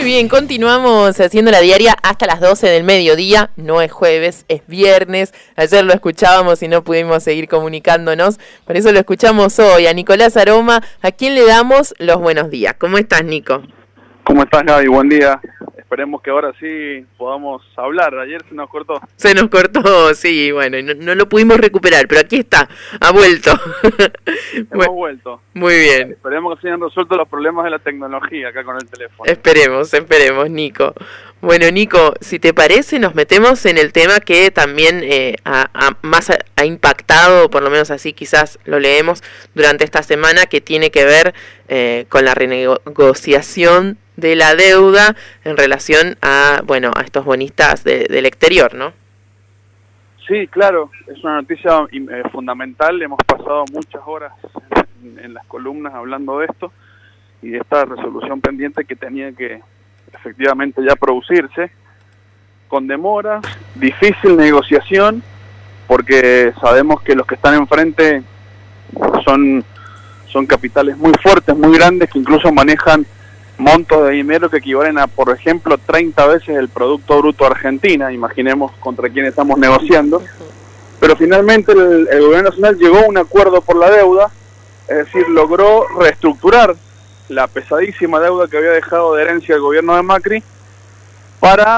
bien, continuamos haciendo la diaria hasta las 12 del mediodía. No es jueves, es viernes. Ayer lo escuchábamos y no pudimos seguir comunicándonos. Por eso lo escuchamos hoy a Nicolás Aroma, a quien le damos los buenos días. ¿Cómo estás, Nico? ¿Cómo estás, Gaby? Buen día. Esperemos que ahora sí podamos hablar. Ayer se nos cortó. Se nos cortó, sí, bueno, no lo pudimos recuperar, pero aquí está, ha vuelto. Hemos vuelto. Muy bien. Esperemos que se hayan resuelto los problemas de la tecnología acá con el teléfono. Esperemos, Nico. Bueno, Nico, si te parece, nos metemos en el tema que también ha impactado, por lo menos así quizás lo leemos durante esta semana, que tiene que ver con la renegociación de la deuda en relación a estos bonistas del exterior, ¿no? Sí, claro, es una noticia fundamental. Hemos pasado muchas horas en las columnas hablando de esto y de esta resolución pendiente que tenía que efectivamente ya producirse, con demora, difícil negociación, porque sabemos que los que están enfrente son capitales muy fuertes, muy grandes, que incluso manejan montos de dinero que equivalen a, por ejemplo, 30 veces el Producto Bruto Argentina. Imaginemos contra quién estamos negociando. Pero finalmente el gobierno nacional llegó a un acuerdo por la deuda, es decir, logró reestructurar la pesadísima deuda que había dejado de herencia el gobierno de Macri para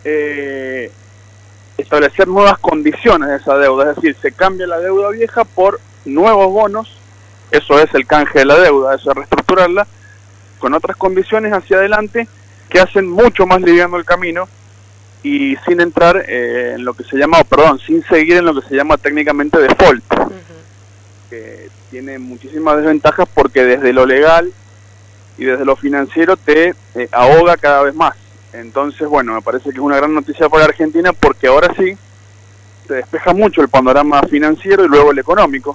establecer nuevas condiciones de esa deuda. Es decir, se cambia la deuda vieja por nuevos bonos. Eso es el canje de la deuda, eso es reestructurarla con otras condiciones hacia adelante que hacen mucho más liviano el camino y sin entrar en lo que se llama, sin seguir en lo que se llama técnicamente default, que tiene muchísimas desventajas porque desde lo legal y desde lo financiero te ahoga cada vez más. Entonces, bueno, me parece que es una gran noticia para Argentina porque ahora sí se despeja mucho el panorama financiero y luego el económico.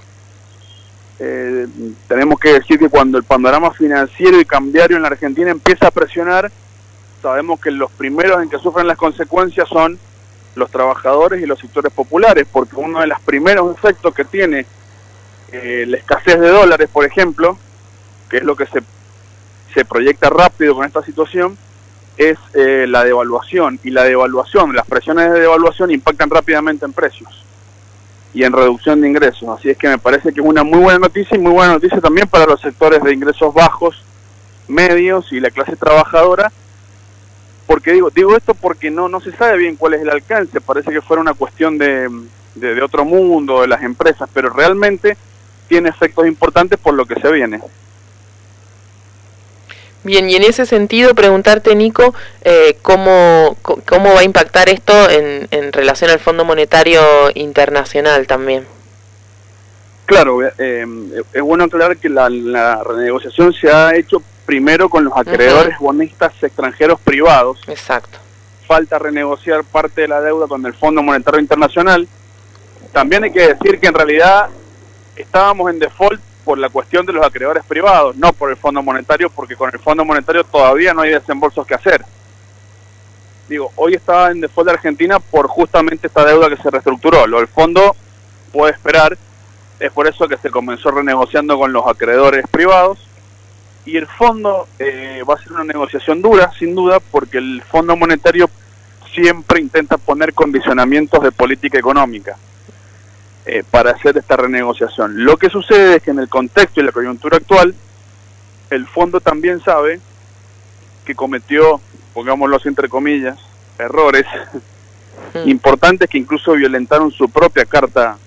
Tenemos que decir que cuando el panorama financiero y cambiario en la Argentina empieza a presionar, sabemos que los primeros en que sufren las consecuencias son los trabajadores y los sectores populares, porque uno de los primeros efectos que tiene la escasez de dólares, por ejemplo, que es lo que se proyecta rápido con esta situación, es la devaluación, y las presiones de devaluación impactan rápidamente en precios y en reducción de ingresos. Así es que me parece que es una muy buena noticia, y muy buena noticia también para los sectores de ingresos bajos, medios y la clase trabajadora, porque digo esto porque no se sabe bien cuál es el alcance. Parece que fuera una cuestión de otro mundo, de las empresas, pero realmente tiene efectos importantes por lo que se viene. Bien, y en ese sentido preguntarte, Nico, ¿cómo va a impactar esto en relación al Fondo Monetario Internacional también? Claro, es bueno aclarar que la renegociación se ha hecho primero con los acreedores bonistas extranjeros privados. Exacto. Falta renegociar parte de la deuda con el Fondo Monetario Internacional. También hay que decir que en realidad estábamos en default por la cuestión de los acreedores privados, no por el Fondo Monetario, porque con el Fondo Monetario todavía no hay desembolsos que hacer. Hoy estaba en default de Argentina por justamente esta deuda que se reestructuró. Lo del fondo puede esperar, es por eso que se comenzó renegociando con los acreedores privados, y el fondo va a ser una negociación dura, sin duda, porque el Fondo Monetario siempre intenta poner condicionamientos de política económica para hacer esta renegociación. Lo que sucede es que en el contexto y la coyuntura actual, el fondo también sabe que cometió, pongámoslo entre comillas, errores importantes que incluso violentaron su propia carta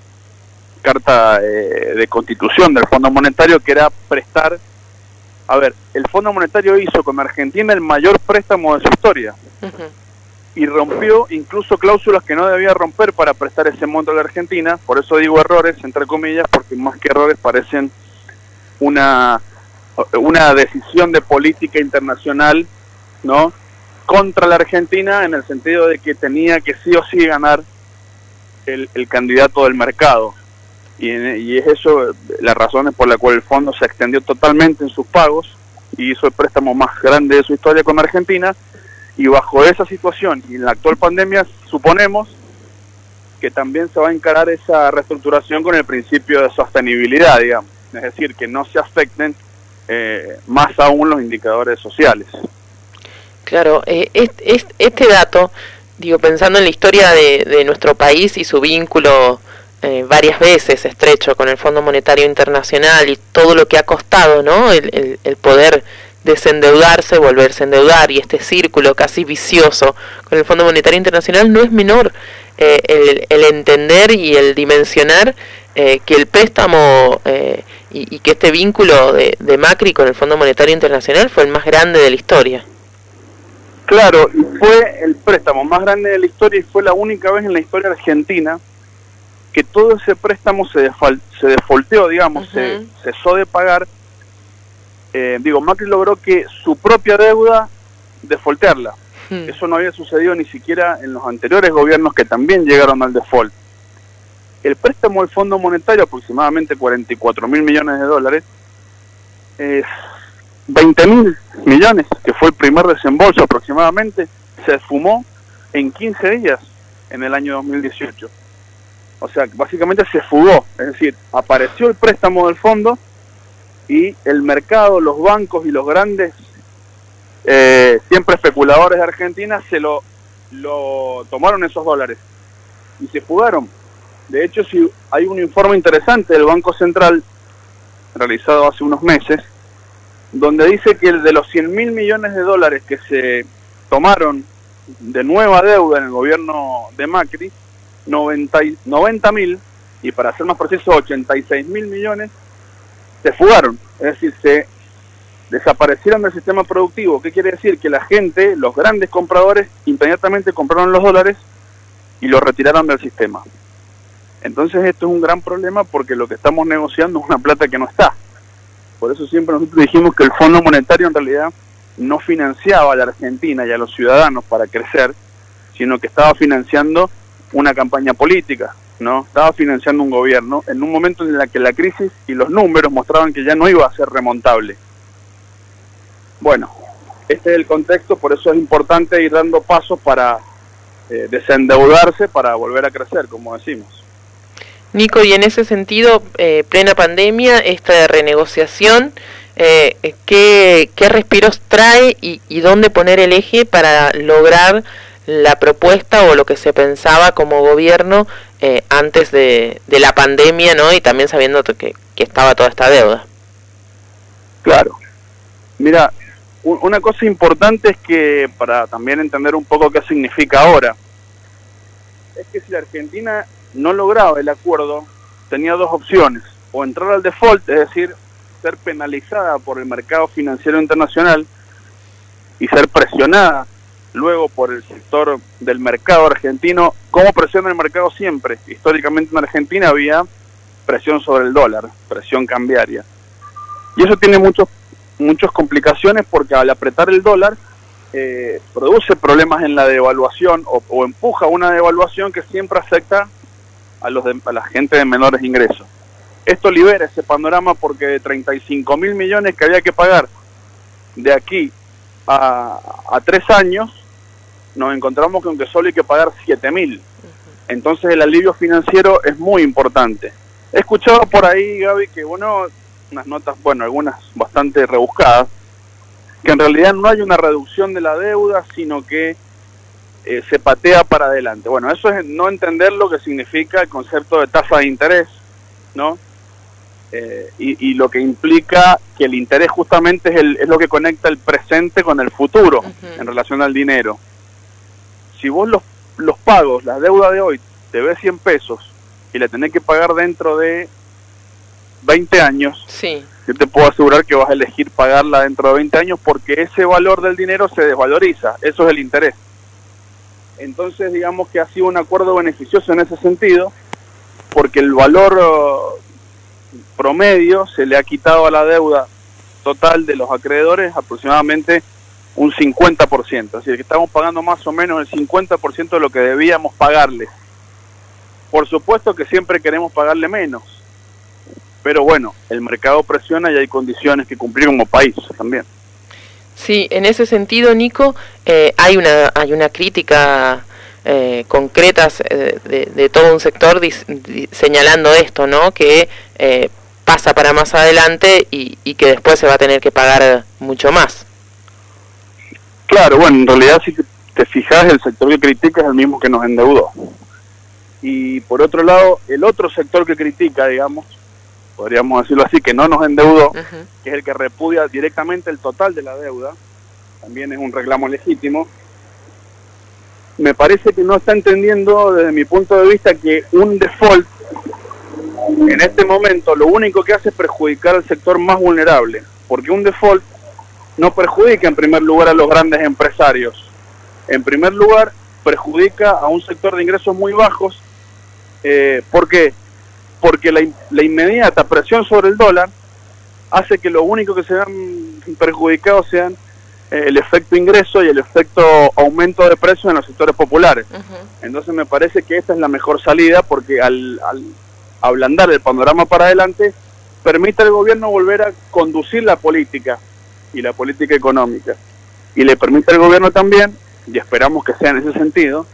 de constitución del Fondo Monetario, que era prestar. A ver, el Fondo Monetario hizo con Argentina el mayor préstamo de su historia. Y rompió incluso cláusulas que no debía romper para prestar ese monto a la Argentina. Por eso digo errores, entre comillas, porque más que errores parecen una decisión de política internacional, ¿no?, contra la Argentina, en el sentido de que tenía que sí o sí ganar el candidato del mercado. Y es eso las razones por las cuales el fondo se extendió totalmente en sus pagos y hizo el préstamo más grande de su historia con Argentina. Y bajo esa situación y en la actual pandemia, suponemos que también se va a encarar esa reestructuración con el principio de sostenibilidad, digamos. Es decir, que no se afecten más aún los indicadores sociales. Claro, este dato, digo, pensando en la historia de nuestro país y su vínculo varias veces estrecho con el Fondo Monetario Internacional y todo lo que ha costado, ¿no? El poder desendeudarse, volverse a endeudar, y este círculo casi vicioso con el Fondo Monetario Internacional, no es menor el entender y el dimensionar que el préstamo y que este vínculo de Macri con el Fondo Monetario Internacional fue el más grande de la historia. Claro, y fue el préstamo más grande de la historia, y fue la única vez en la historia argentina que todo ese préstamo se defolteó, digamos, se cesó de pagar. Macri logró que su propia deuda defoltearla. Eso no había sucedido ni siquiera en los anteriores gobiernos, que también llegaron al default. El préstamo del Fondo Monetario, aproximadamente 44.000 millones de dólares, 20.000 millones, que fue el primer desembolso aproximadamente, se esfumó en 15 días en el año 2018. O sea, básicamente se fugó, es decir, apareció el préstamo del fondo y el mercado, los bancos y los grandes, siempre especuladores de Argentina, se lo tomaron esos dólares y se fugaron. De hecho, si hay un informe interesante del Banco Central realizado hace unos meses, donde dice que de los 100.000 millones de dólares que se tomaron de nueva deuda en el gobierno de Macri, 90.000, y para ser más preciso 86.000 millones, se fugaron, es decir, se desaparecieron del sistema productivo. ¿Qué quiere decir? Que la gente, los grandes compradores, inmediatamente compraron los dólares y los retiraron del sistema. Entonces esto es un gran problema, porque lo que estamos negociando es una plata que no está. Por eso siempre nosotros dijimos que el Fondo Monetario en realidad no financiaba a la Argentina y a los ciudadanos para crecer, sino que estaba financiando una campaña política, ¿no? Estaba financiando un gobierno en un momento en el que la crisis y los números mostraban que ya no iba a ser remontable. Bueno, este es el contexto, por eso es importante ir dando pasos para desendeudarse, para volver a crecer, como decimos. Nico, y en ese sentido, plena pandemia, esta renegociación, ¿qué respiros trae y dónde poner el eje para lograr la propuesta o lo que se pensaba como gobierno antes de la pandemia, ¿no? Y también sabiendo que estaba toda esta deuda. Claro. Mira, una cosa importante es que, para también entender un poco qué significa ahora, es que si la Argentina no lograba el acuerdo, tenía dos opciones: o entrar al default, es decir, ser penalizada por el mercado financiero internacional y ser presionada luego por el sector del mercado argentino. ¿Cómo presiona el mercado siempre? Históricamente en Argentina había presión sobre el dólar, presión cambiaria. Y eso tiene muchas complicaciones, porque al apretar el dólar produce problemas en la devaluación o empuja una devaluación que siempre afecta a la gente de menores ingresos. Esto libera ese panorama, porque de 35.000 millones que había que pagar de aquí a 3 años, nos encontramos con que solo hay que pagar 7.000. Entonces el alivio financiero es muy importante. He escuchado por ahí, Gaby, que unas notas, algunas bastante rebuscadas, que en realidad no hay una reducción de la deuda, sino que se patea para adelante. Bueno, eso es no entender lo que significa el concepto de tasa de interés, ¿no? Y lo que implica que el interés justamente es lo que conecta el presente con el futuro en relación al dinero. Si vos los pagos, la deuda de hoy, te ves 100 pesos y la tenés que pagar dentro de 20 años, sí, yo te puedo asegurar que vas a elegir pagarla dentro de 20 años, porque ese valor del dinero se desvaloriza. Eso es el interés. Entonces, digamos que ha sido un acuerdo beneficioso en ese sentido, porque el valor promedio se le ha quitado a la deuda total de los acreedores aproximadamente un 50%, es decir, que estamos pagando más o menos el 50% de lo que debíamos pagarles. Por supuesto que siempre queremos pagarle menos, pero bueno, el mercado presiona y hay condiciones que cumplir como país también. Sí, en ese sentido, Nico, hay una crítica concreta de todo un sector señalando esto, ¿no? Que pasa para más adelante y que después se va a tener que pagar mucho más. Claro, bueno, en realidad si te fijas, el sector que critica es el mismo que nos endeudó. Y por otro lado, el otro sector que critica, digamos, podríamos decirlo así, que no nos endeudó, que es el que repudia directamente el total de la deuda, también es un reclamo legítimo. Me parece que no está entendiendo, desde mi punto de vista, que un default, en este momento, lo único que hace es perjudicar al sector más vulnerable, porque un default no perjudica en primer lugar a los grandes empresarios. En primer lugar, perjudica a un sector de ingresos muy bajos. ¿Por qué? Porque la inmediata presión sobre el dólar hace que lo único que se vean perjudicados sean el efecto ingreso y el efecto aumento de precios en los sectores populares. Entonces me parece que esta es la mejor salida, porque al ablandar el panorama para adelante, permite al gobierno volver a conducir la política y la política económica. Y le permite al gobierno también, y esperamos que sea en ese sentido,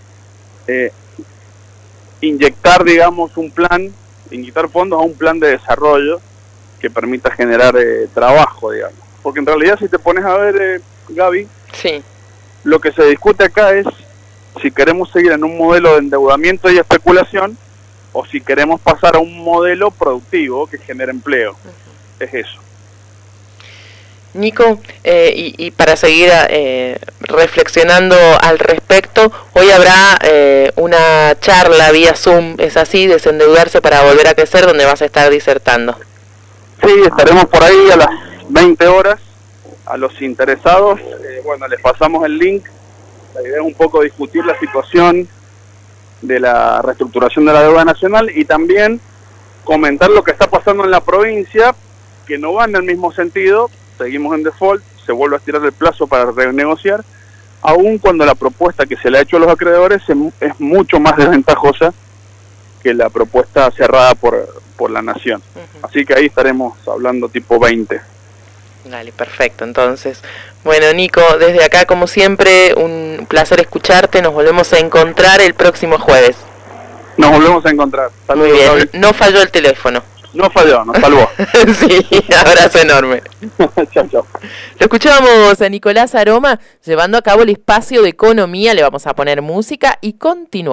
inyectar, digamos, inyectar fondos a un plan de desarrollo que permita generar trabajo, digamos. Porque en realidad, si te pones a ver, Gaby, sí, lo que se discute acá es si queremos seguir en un modelo de endeudamiento y especulación o si queremos pasar a un modelo productivo que genere empleo. Es eso. Nico, y para seguir reflexionando al respecto, hoy habrá una charla vía Zoom, ¿es así? Desendeudarse para volver a crecer, donde vas a estar disertando. Sí, estaremos por ahí a las 20 horas. A los interesados, bueno, les pasamos el link. La idea es un poco discutir la situación de la reestructuración de la deuda nacional y también comentar lo que está pasando en la provincia, que no va en el mismo sentido. Seguimos en default, se vuelve a estirar el plazo para renegociar, aun cuando la propuesta que se le ha hecho a los acreedores es mucho más desventajosa que la propuesta cerrada por la Nación. Así que ahí estaremos hablando tipo 20. Dale, perfecto. Entonces, bueno, Nico, desde acá, como siempre, un placer escucharte. Nos volvemos a encontrar el próximo jueves. Nos volvemos a encontrar. Saludos. Muy bien, David. No falló el teléfono. No falló, nos salvó. Sí, abrazo enorme. Chao, chao. Lo escuchábamos a Nicolás Aroma llevando a cabo el espacio de economía. Le vamos a poner música y continuamos.